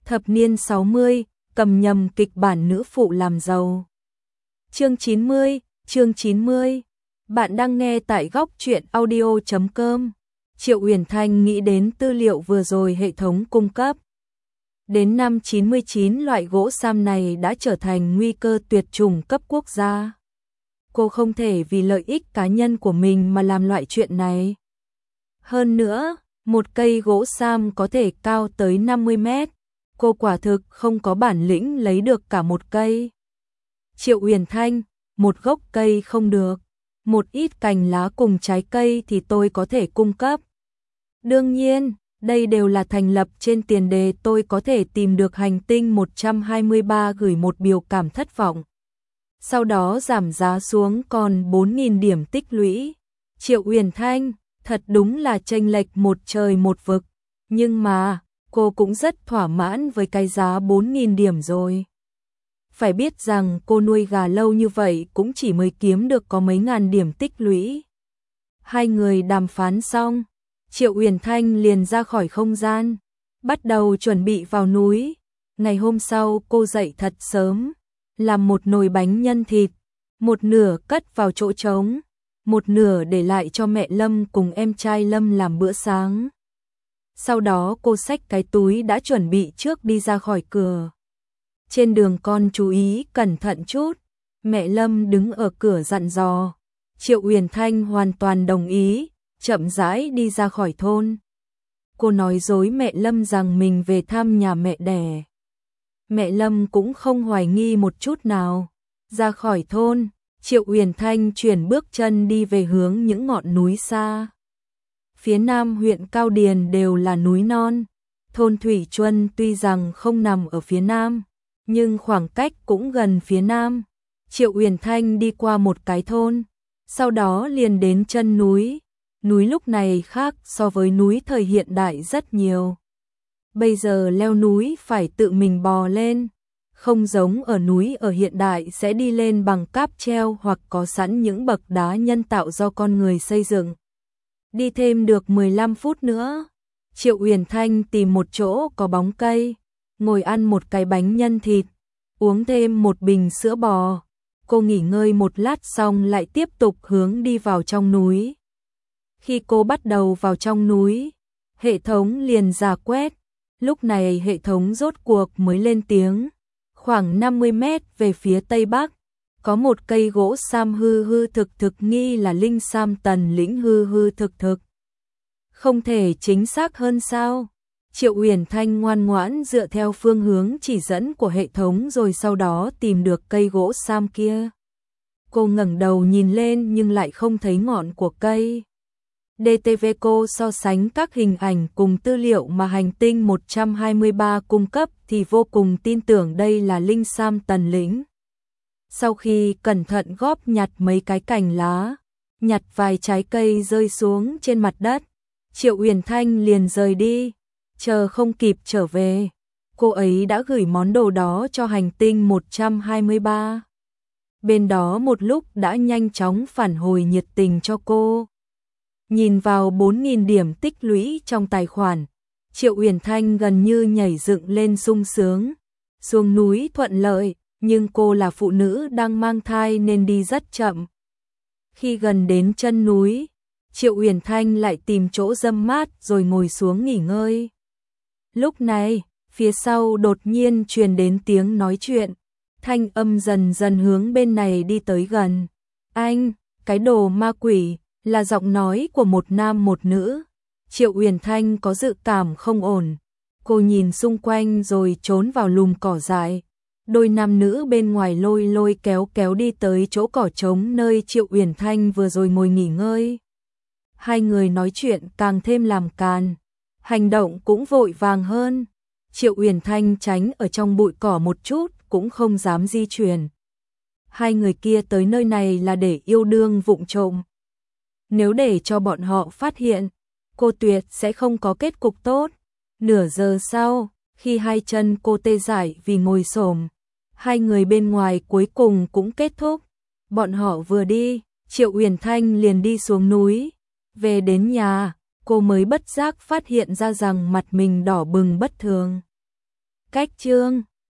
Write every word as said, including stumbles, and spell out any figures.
Thập niên sáu mươi, cầm nhầm kịch bản nữ phụ làm giàu. Chương chín mươi, chương chín mươi. Bạn đang nghe tại góc truyện audio chấm com. Triệu Uyển Thanh nghĩ đến tư liệu vừa rồi hệ thống cung cấp. Đến năm chín mươi chín, loại gỗ sam này đã trở thành nguy cơ tuyệt chủng cấp quốc gia. Cô không thể vì lợi ích cá nhân của mình mà làm loại chuyện này. Hơn nữa, một cây gỗ sam có thể cao tới năm mươi mét. Cô quả thực không có bản lĩnh lấy được cả một cây. Triệu Uyển Thanh, một gốc cây không được. Một ít cành lá cùng trái cây thì tôi có thể cung cấp. Đương nhiên, đây đều là thành lập trên tiền đề tôi có thể tìm được hành tinh một trăm hai mươi ba gửi một biểu cảm thất vọng. Sau đó giảm giá xuống còn bốn nghìn điểm tích lũy. Triệu Uyển Thanh, thật đúng là chênh lệch một trời một vực. Nhưng mà, cô cũng rất thỏa mãn với cái giá bốn nghìn điểm rồi. Phải biết rằng cô nuôi gà lâu như vậy cũng chỉ mới kiếm được có mấy ngàn điểm tích lũy. Hai người đàm phán xong, Triệu Uyển Thanh liền ra khỏi không gian, bắt đầu chuẩn bị vào núi. Ngày hôm sau cô dậy thật sớm, làm một nồi bánh nhân thịt, một nửa cất vào chỗ trống, một nửa để lại cho mẹ Lâm cùng em trai Lâm làm bữa sáng. Sau đó cô xách cái túi đã chuẩn bị trước đi ra khỏi cửa. Trên đường con chú ý cẩn thận chút, mẹ Lâm đứng ở cửa dặn dò. Triệu Uyển Thanh hoàn toàn đồng ý, chậm rãi đi ra khỏi thôn. Cô nói dối mẹ Lâm rằng mình về thăm nhà mẹ đẻ. Mẹ Lâm cũng không hoài nghi một chút nào. Ra khỏi thôn, Triệu Uyển Thanh chuyển bước chân đi về hướng những ngọn núi xa. Phía nam huyện Cao Điền đều là núi non. Thôn Thủy Chuân tuy rằng không nằm ở phía nam, nhưng khoảng cách cũng gần phía nam. Triệu Uyển Thanh đi qua một cái thôn, sau đó liền đến chân núi. Núi lúc này khác so với núi thời hiện đại rất nhiều. Bây giờ leo núi phải tự mình bò lên, không giống ở núi ở hiện đại sẽ đi lên bằng cáp treo hoặc có sẵn những bậc đá nhân tạo do con người xây dựng. Đi thêm được mười lăm phút nữa, Triệu Uyển Thanh tìm một chỗ có bóng cây, ngồi ăn một cái bánh nhân thịt, uống thêm một bình sữa bò. Cô nghỉ ngơi một lát xong lại tiếp tục hướng đi vào trong núi. Khi cô bắt đầu vào trong núi, hệ thống liền ra quét. Lúc này hệ thống rốt cuộc mới lên tiếng. Khoảng năm mươi mét về phía tây bắc, có một cây gỗ sam hư hư thực thực nghi là linh sam tần lĩnh hư hư thực thực. Không thể chính xác hơn sao? Triệu Uyển Thanh ngoan ngoãn dựa theo phương hướng chỉ dẫn của hệ thống rồi sau đó tìm được cây gỗ sam kia. Cô ngẩng đầu nhìn lên nhưng lại không thấy ngọn của cây. đê tê vê cô so sánh các hình ảnh cùng tư liệu mà hành tinh một trăm hai mươi ba cung cấp thì vô cùng tin tưởng đây là linh sam tần lĩnh. Sau khi cẩn thận góp nhặt mấy cái cành lá, nhặt vài trái cây rơi xuống trên mặt đất, Triệu Uyển Thanh liền rời đi. Chờ không kịp trở về, cô ấy đã gửi món đồ đó cho hành tinh một trăm hai mươi ba. Bên đó một lúc đã nhanh chóng phản hồi nhiệt tình cho cô. Nhìn vào bốn nghìn điểm tích lũy trong tài khoản, Triệu Uyển Thanh gần như nhảy dựng lên sung sướng. Xuống núi thuận lợi, nhưng cô là phụ nữ đang mang thai nên đi rất chậm. Khi gần đến chân núi, Triệu Uyển Thanh lại tìm chỗ râm mát rồi ngồi xuống nghỉ ngơi. Lúc này, phía sau đột nhiên truyền đến tiếng nói chuyện, thanh âm dần dần hướng bên này đi tới gần. Anh, cái đồ ma quỷ, là giọng nói của một nam một nữ. Triệu Uyển Thanh có dự cảm không ổn. Cô nhìn xung quanh rồi trốn vào lùm cỏ dại. Đôi nam nữ bên ngoài lôi lôi kéo kéo đi tới chỗ cỏ trống nơi Triệu Uyển Thanh vừa rồi ngồi nghỉ ngơi. Hai người nói chuyện càng thêm làm càn, hành động cũng vội vàng hơn. Triệu Uyển Thanh tránh ở trong bụi cỏ một chút cũng không dám di chuyển. Hai người kia tới nơi này là để yêu đương vụng trộm. Nếu để cho bọn họ phát hiện, cô tuyệt sẽ không có kết cục tốt. Nửa giờ sau, khi hai chân cô tê dại vì ngồi xổm, hai người bên ngoài cuối cùng cũng kết thúc. Bọn họ vừa đi, Triệu Uyển Thanh liền đi xuống núi. Về đến nhà, cô mới bất giác phát hiện ra rằng mặt mình đỏ bừng bất thường. Cách chương